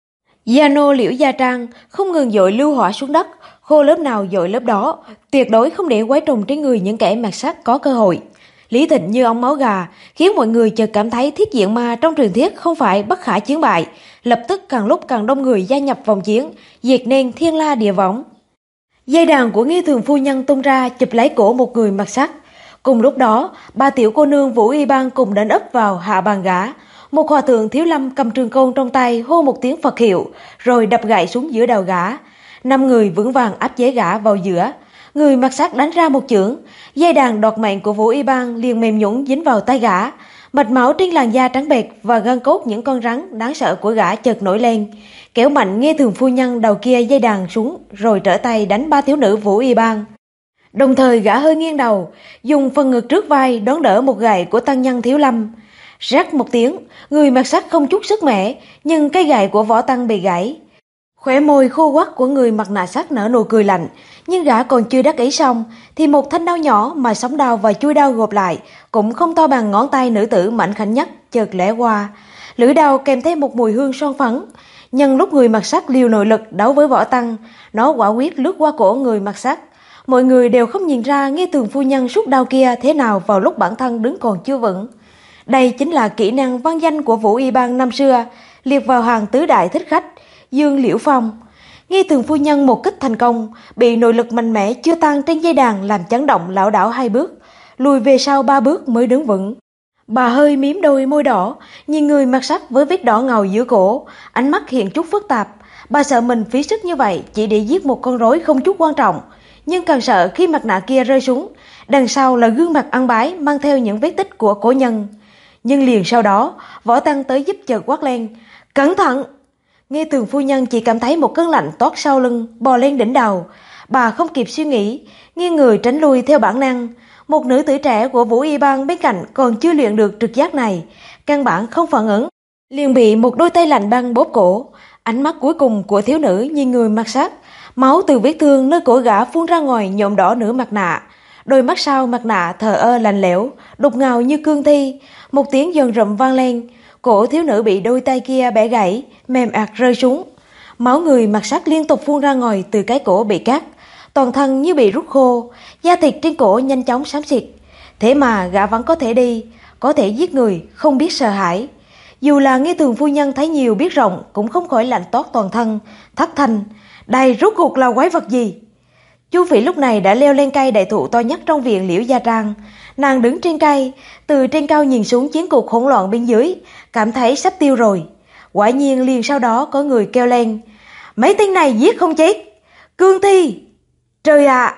S2: Gia nô Liễu Gia Trang không ngừng dội lưu hỏa xuống đất, khô lớp nào dội lớp đó, tuyệt đối không để quái trùng trên người những kẻ mặc sắt có cơ hội. Lý Thịnh như ong máu gà, khiến mọi người chợt cảm thấy thiết diện ma trong truyền thuyết không phải bất khả chiến bại, lập tức càng lúc càng đông người gia nhập vòng chiến, diệt nên thiên la địa võng. Dây đàn của Nghi Thường phu nhân tung ra chụp lấy cổ một người mặc sắt. Cùng lúc đó, ba tiểu cô nương Vũ Y Bang cùng đánh ấp vào hạ bàn gã. Một hòa thượng Thiếu Lâm cầm trường côn trong tay hô một tiếng Phật hiệu, rồi đập gậy xuống giữa đầu gã. 5 người vững vàng áp chế gã vào giữa. Người mặc sắt đánh ra một chưởng, dây đàn đoạt mệnh của Vũ Y Bang liền mềm nhũn dính vào tay gã. Mạch máu trên làn da trắng bệch và gân cốt những con rắn đáng sợ của gã chợt nổi lên, kéo mạnh Nghe Thường phu nhân đầu kia dây đàn xuống, rồi trở tay đánh ba thiếu nữ Vũ Y Bang. Đồng thời gã hơi nghiêng đầu, dùng phần ngực trước vai đón đỡ một gậy của tăng nhân Thiếu Lâm. Rắc một tiếng, người mặc sắt không chút sức mẻ, nhưng cây gậy của võ tăng bị gãy. Khóe môi khô quắt của người mặt nạ sắt nở nụ cười lạnh, nhưng gã còn chưa đắc ý xong thì một thanh đao nhỏ mà sóng đao và chui đao gộp lại cũng không to bằng ngón tay nữ tử mảnh khảnh nhất chợt lẻ qua. Lưỡi đao kèm thêm một mùi hương son phấn. Nhân lúc người mặc sắt liều nội lực đấu với võ tăng, nó quả quyết lướt qua cổ người mặc sắt. Mọi người đều không nhìn ra Nghe Thường phu nhân rút đao kia thế nào vào lúc bản thân đứng còn chưa vững. Đây chính là kỹ năng văn danh của Vũ Y Bang năm xưa, liệt vào hàng tứ đại thích khách Dương Liễu Phong. Nghe Thường phu nhân một kích thành công, bị nội lực mạnh mẽ chưa tan trên dây đàn làm chấn động lảo đảo 2 bước, lùi về sau 3 bước mới đứng vững. Bà hơi mím đôi môi đỏ, nhìn người mặc sắt với vết đỏ ngầu giữa cổ, ánh mắt hiện chút phức tạp. Bà sợ mình phí sức như vậy chỉ để giết một con rối không chút quan trọng, nhưng càng sợ khi mặt nạ kia rơi xuống, đằng sau là gương mặt ăn bái mang theo những vết tích của cổ nhân. Nhưng liền sau đó, võ tăng tới giúp chợt quát lên, cẩn thận! Nghe Thường phu nhân chỉ cảm thấy một cơn lạnh toát sau lưng, bò lên đỉnh đầu. Bà không kịp suy nghĩ, nghiêng người tránh lui theo bản năng. Một nữ tử trẻ của Vũ Y Bang bên cạnh còn chưa luyện được trực giác này, căn bản không phản ứng, liền bị một đôi tay lạnh băng bóp cổ. Ánh mắt cuối cùng của thiếu nữ nhìn người mặc sắt, máu từ vết thương nơi cổ gã phun ra ngoài nhuộm đỏ nửa mặt nạ. Đôi mắt sau mặt nạ thờ ơ lạnh lẽo, đục ngầu như cương thi. Một tiếng giòn rụm vang lên, cổ thiếu nữ bị đôi tay kia bẻ gãy, mềm ạt rơi xuống. Máu người mặc sắt liên tục phun ra ngoài từ cái cổ bị cắt, toàn thân như bị rút khô, da thịt trên cổ nhanh chóng xám xịt. Thế mà gã vẫn có thể đi, có thể giết người, không biết sợ hãi. Dù là Nghe Thường phu nhân thấy nhiều biết rộng cũng không khỏi lạnh toát toàn thân, thất thanh, đây rốt cuộc là quái vật gì? Chu Phỉ lúc này đã leo lên cây đại thụ to nhất trong viện Liễu Gia Trang. Nàng đứng trên cây, từ trên cao nhìn xuống chiến cục hỗn loạn bên dưới, cảm thấy sắp tiêu rồi. Quả nhiên liền sau đó có người kêu lên, mấy tên này giết không chết, cương thi! Trời ạ,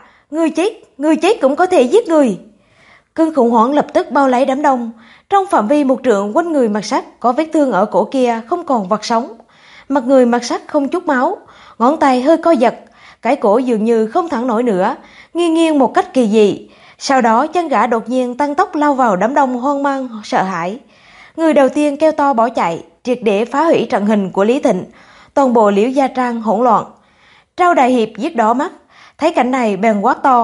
S2: người chết cũng có thể giết người. Cơn khủng hoảng lập tức bao lấy đám đông. Trong phạm vi một trượng quanh người mặc sắt có vết thương ở cổ kia không còn vật sống. Mặt người mặc sắt không chút máu, ngón tay hơi co giật, cái cổ dường như không thẳng nổi nữa, nghiêng nghiêng một cách kỳ dị. Sau đó chân gã đột nhiên tăng tốc lao vào đám đông hoang mang sợ hãi. Người đầu tiên kêu to bỏ chạy, triệt để phá hủy trận hình của Lý Thịnh. Toàn bộ Liễu Gia Trang hỗn loạn. Trao Đại Hiệp giết đỏ mắt, thấy cảnh này bèn quát to,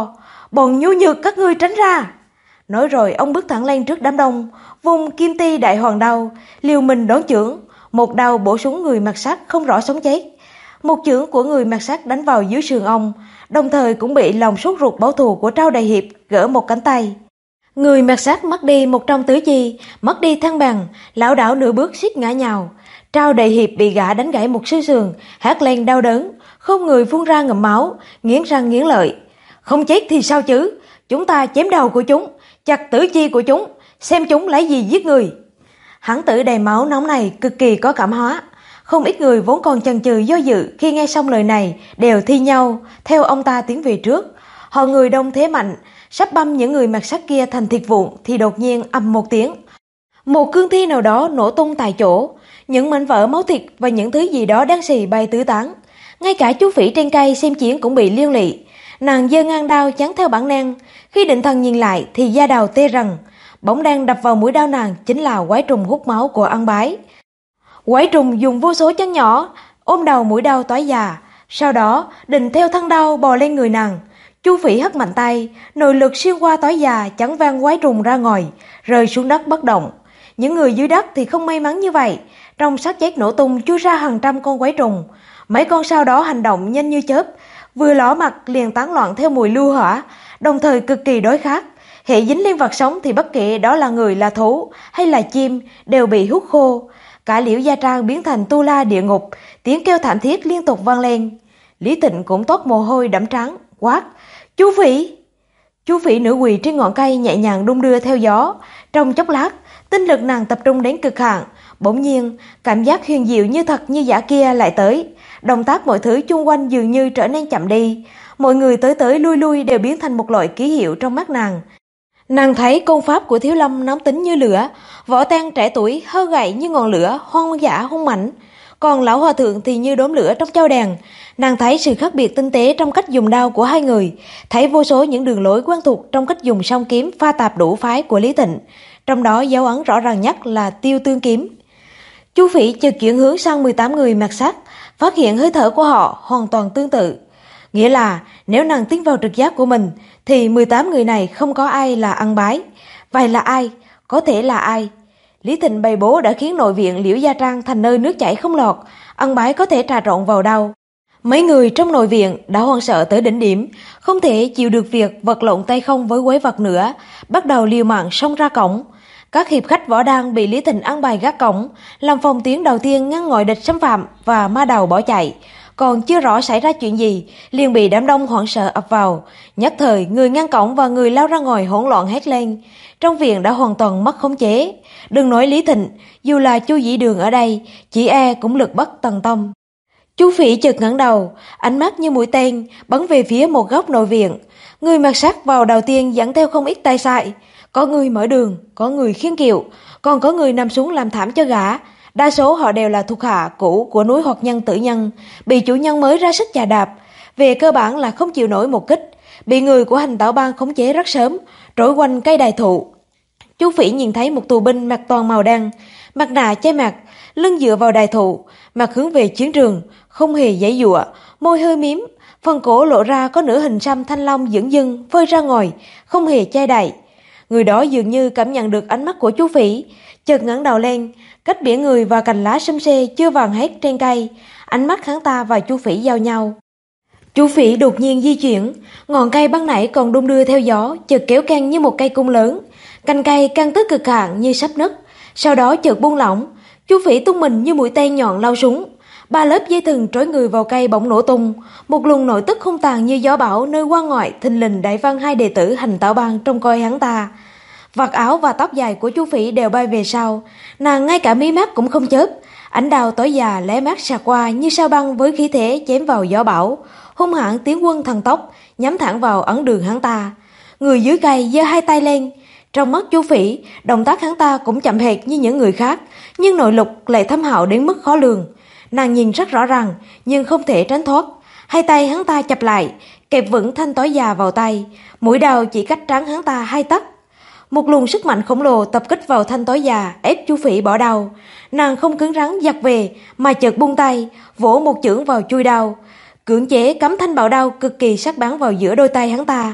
S2: Bọn nhu nhược các ngươi tránh ra. Nói rồi ông bước thẳng lên trước đám đông, vùng kim ti đại hoàng đao, liều mình đón chưởng, một đao bổ xuống người mặc sắt không rõ sống chết. Một chưởng của người mặc sắt đánh vào dưới sườn ông, đồng thời cũng bị lòng sốt ruột báo thù của Trao Đại Hiệp gỡ một cánh tay. Người mặc sắt mất đi một trong tứ chi, mất đi thăng bằng, lảo đảo nửa bước suýt ngã nhào. Trao Đại Hiệp bị gã đánh gãy một xương sườn, hét lên đau đớn, không người phun ra ngụm máu, nghiến răng nghiến lợi. Không chết thì sao chứ? Chúng ta chém đầu của chúng, chặt tử chi của chúng, xem chúng lấy gì giết người. Hán tử đầy máu nóng này cực kỳ có cảm hóa. Không ít người vốn còn chần chừ do dự khi nghe xong lời này đều thi nhau theo ông ta tiến về trước. Họ người đông thế mạnh, sắp băm những người mặc sắt kia thành thịt vụn thì đột nhiên ầm một tiếng. Một cương thi nào đó nổ tung tại chỗ, những mảnh vỡ máu thịt và những thứ gì đó đen xì bay tứ tán. Ngay cả chú phỉ trên cây xem chiến cũng bị liên lụy. Nàng giơ ngang đao chắn theo bản năng, khi định thần nhìn lại thì da đầu tê rần. Bóng đen đập vào mũi đao nàng chính là quái trùng hút máu của An Bái. Quái trùng dùng vô số chân nhỏ ôm đầu mũi đao toái già, sau đó định theo thân đao bò lên người nàng. Chu Phỉ hất mạnh tay, nội lực xuyên qua toái già chắn vang quái trùng ra ngoài, rơi xuống đất bất động. Những người dưới đất thì không may mắn như vậy, trong xác chết nổ tung chui ra hàng trăm con quái trùng. Mấy con sau đó hành động nhanh như chớp, vừa ló mặt liền tán loạn theo mùi lưu hỏa, đồng thời cực kỳ đói khát. Hệ dính lên vật sống thì bất kể đó là người, là thú hay là chim đều bị hút khô. Cả Liễu Gia Trang biến thành tu la địa ngục, tiếng kêu thảm thiết liên tục vang lên. Lý Tịnh cũng toát mồ hôi đẫm trán, quát: Chu Phỉ! Chu Phỉ nửa quỳ trên ngọn cây nhẹ nhàng đung đưa theo gió. Trong chốc lát, tinh lực nàng tập trung đến cực hạn. Bỗng nhiên, cảm giác huyền diệu như thật như giả kia lại tới. Động tác mọi thứ chung quanh dường như trở nên chậm đi. Mọi người tới tới lui lui đều biến thành một loại ký hiệu trong mắt nàng. Nàng thấy công pháp của Thiếu Lâm nóng tính như lửa, Võ Tang trẻ tuổi hơ gậy như ngọn lửa, hoang dã hung mãnh. Còn lão hòa thượng thì như đốm lửa trong chau đèn. Nàng thấy sự khác biệt tinh tế trong cách dùng đao của hai người, thấy vô số những đường lối quen thuộc trong cách dùng song kiếm pha tạp đủ phái của Lý Tịnh. Trong đó dấu ấn rõ ràng nhất là Tiêu Tương kiếm. Chu Phỉ chợt chuyển hướng sang 18 người mặc sắt, phát hiện hơi thở của họ hoàn toàn tương tự. Nghĩa là nếu nàng tiến vào trực giác của mình thì 18 người này không có ai là An Bái. Vậy là ai? Có thể là ai? Lý Tịnh bày bố đã khiến nội viện Liễu Gia Trang thành nơi nước chảy không lọt, An Bái có thể trà trộn vào đâu. Mấy người trong nội viện đã hoảng sợ tới đỉnh điểm, không thể chịu được việc vật lộn tay không với quái vật nữa, bắt đầu liều mạng xông ra cổng. Các hiệp khách võ đang bị Lý Tịnh ăn bài gác cổng, làm phòng tuyến đầu tiên ngăn ngoại địch xâm phạm và ma đầu bỏ chạy. Còn chưa rõ xảy ra chuyện gì, liền bị đám đông hoảng sợ ập vào. Nhất thời, người ngăn cổng và người lao ra ngoài hỗn loạn hét lên. Trong viện đã hoàn toàn mất khống chế. Đừng nói Lý Thịnh, dù là Chu Dĩ Đường ở đây, chỉ e cũng lực bất tòng tâm. Chu Phỉ chợt ngẩng đầu, ánh mắt như mũi tên bắn về phía một góc nội viện. Người mặc sắt vào đầu tiên dẫn theo không ít tay sai. Có người mở đường, có người khiêng kiệu, còn có người nằm xuống làm thảm cho gã. Đa số họ đều là thuộc hạ cũ của núi Hoạt Nhân Tử Nhân, bị chủ nhân mới ra sức chà đạp. Về cơ bản là không chịu nổi một kích, bị người của Hành Tảo Bang khống chế rất sớm, trỗi quanh cây đài thụ. Chu Phỉ nhìn thấy một tù binh mặc toàn màu đen, mặt nạ che mặt, lưng dựa vào đài thụ, mặt hướng về chiến trường, không hề giãy giụa, môi hơi mím, phần cổ lộ ra có nửa hình xăm thanh long dửng dưng phơi ra ngoài, không hề che đậy. Người đó dường như cảm nhận được ánh mắt của Chu Phỉ, chợt ngẩng đầu lên, cách biển người và cành lá xum xê chưa vàng hết trên cây, ánh mắt hắn ta và Chu Phỉ giao nhau. Chu Phỉ đột nhiên di chuyển, ngọn cây ban nãy còn đung đưa theo gió, chợt kéo căng như một cây cung lớn, cành cây căng tới cực hạn như sắp nứt, sau đó chợt buông lỏng. Chu Phỉ tung mình như mũi tên nhọn lao súng, 3 lớp dây thừng trói người vào cây bỗng nổ tung, một luồng nội tức hung tàn như gió bão nơi quan ngoại thình lình đẩy văng hai đệ tử Hành Tảo Bang trông coi hắn ta. Vạt áo và tóc dài của Chu Phỉ đều bay về sau, nàng ngay cả mí mắt cũng không chớp, ánh đao tối già lé mắt xẹt qua như sao băng với khí thế chém vào gió bão, hung hãn tiến quân thần tốc nhắm thẳng vào ấn đường hắn ta. Người dưới cây giơ hai tay lên, trong mắt Chu Phỉ, động tác hắn ta cũng chậm hệt như những người khác, nhưng nội lực lại thâm hậu đến mức khó lường. Nàng nhìn rất rõ ràng, nhưng không thể tránh thoát. Hai tay hắn ta chập lại, kẹp vững thanh tối già vào tay, mũi đao chỉ cách trán hắn ta 2 tấc. Một luồng sức mạnh khổng lồ tập kích vào thanh tối già, ép Chu Phỉ bỏ đao. Nàng không cứng rắn giật về, mà chợt buông tay, vỗ một chưởng vào chui đao, cưỡng chế cắm thanh bảo đao cực kỳ sắc bén vào giữa đôi tay hắn ta.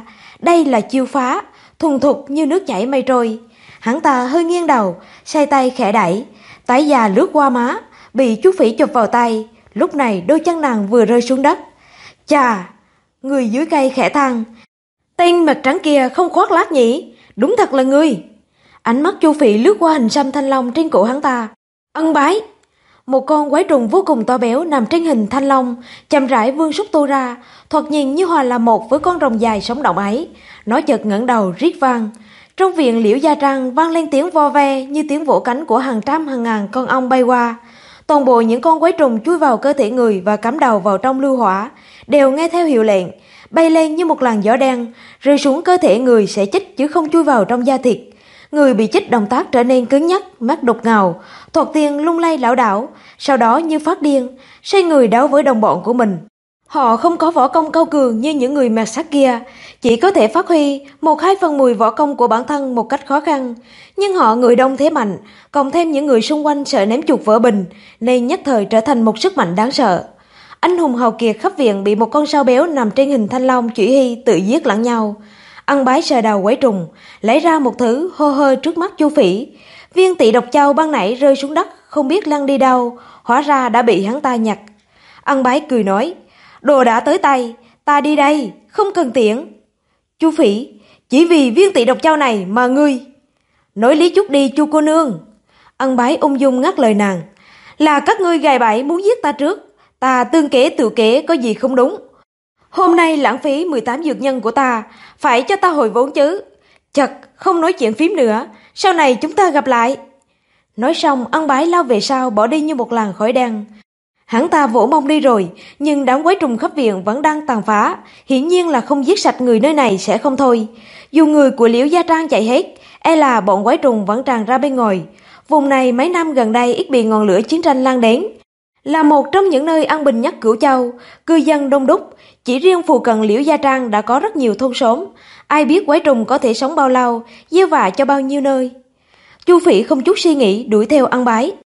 S2: Đây là chiêu phá, thuần thục như nước chảy mây trôi. Hắn ta hơi nghiêng đầu, xoay tay khẽ đẩy, tái da lướt qua má, bị chú Phỉ chụp vào tay. Lúc này đôi chân nàng vừa rơi xuống đất. Chà, người dưới cây khẽ than, tên mặt trắng kia không khoác lác nhỉ, đúng thật là ngươi. Ánh mắt Chu Phỉ lướt qua hình xăm thanh long trên cổ hắn ta. Ân bái. Một con quái trùng vô cùng to béo nằm trên hình thanh long, chậm rãi vươn xúc tu ra, thoạt nhìn như hòa là một với con rồng dài sống động ấy. Nó chợt ngẩng đầu rít vang. Trong viện Liễu Gia Trang vang lên tiếng vo ve như tiếng vỗ cánh của hàng trăm hàng ngàn con ong bay qua. Toàn bộ những con quái trùng chui vào cơ thể người và cắm đầu vào trong lưu hỏa, đều nghe theo hiệu lệnh, bay lên như một làn gió đen, rơi xuống cơ thể người sẽ chích chứ không chui vào trong da thịt. Người bị chích động tác trở nên cứng nhắc, mắt đục ngầu, thoạt tiên lung lay lảo đảo, sau đó như phát điên, xoay người đấu với đồng bọn của mình. Họ không có võ công cao cường như những người mạt sát kia, chỉ có thể phát huy 1/2/10 võ công của bản thân một cách khó khăn. Nhưng họ người đông thế mạnh, cộng thêm những người xung quanh sợ ném chuột vỡ bình, nên nhất thời trở thành một sức mạnh đáng sợ. Anh hùng hào kiệt khắp viện bị một con sao béo nằm trên hình thanh long chủy hy tự giết lẫn nhau. Ân bái sờ đầu quái trùng, lấy ra một thứ hô hơ trước mắt Chu Phỉ. Viên tị độc châu ban nãy rơi xuống đất, không biết lăn đi đâu, hóa ra đã bị hắn ta nhặt. Ân bái cười nói, đồ đã tới tay, ta đi đây, không cần tiễn. Chu Phỉ, chỉ vì viên tị độc châu này mà ngươi. Nói lý chút đi Chu cô nương. Ân bái ung dung ngắt lời nàng, là các ngươi gài bẫy muốn giết ta trước, ta tương kế tự kế có gì không đúng. Hôm nay lãng phí 18 dược nhân của ta, phải cho ta hồi vốn chứ. Chật, không nói chuyện phím nữa, sau này chúng ta gặp lại. Nói xong, Ân bái lao về sau bỏ đi như một làn khói đen. Hắn ta vỗ mông đi rồi, nhưng đám quái trùng khắp viện vẫn đang tàn phá, hiển nhiên là không giết sạch người nơi này sẽ không thôi. Dù người của Liễu Gia Trang chạy hết, e là bọn quái trùng vẫn tràn ra bên ngoài. Vùng này mấy năm gần đây ít bị ngọn lửa chiến tranh lan đến, là một trong những nơi an bình nhất Cửu Châu, cư dân đông đúc. Chỉ riêng phụ cận Liễu Gia Trang đã có rất nhiều thôn xóm, ai biết quái trùng có thể sống bao lâu, gieo vạ cho bao nhiêu nơi. Chu Phỉ không chút suy nghĩ đuổi theo Ân bái.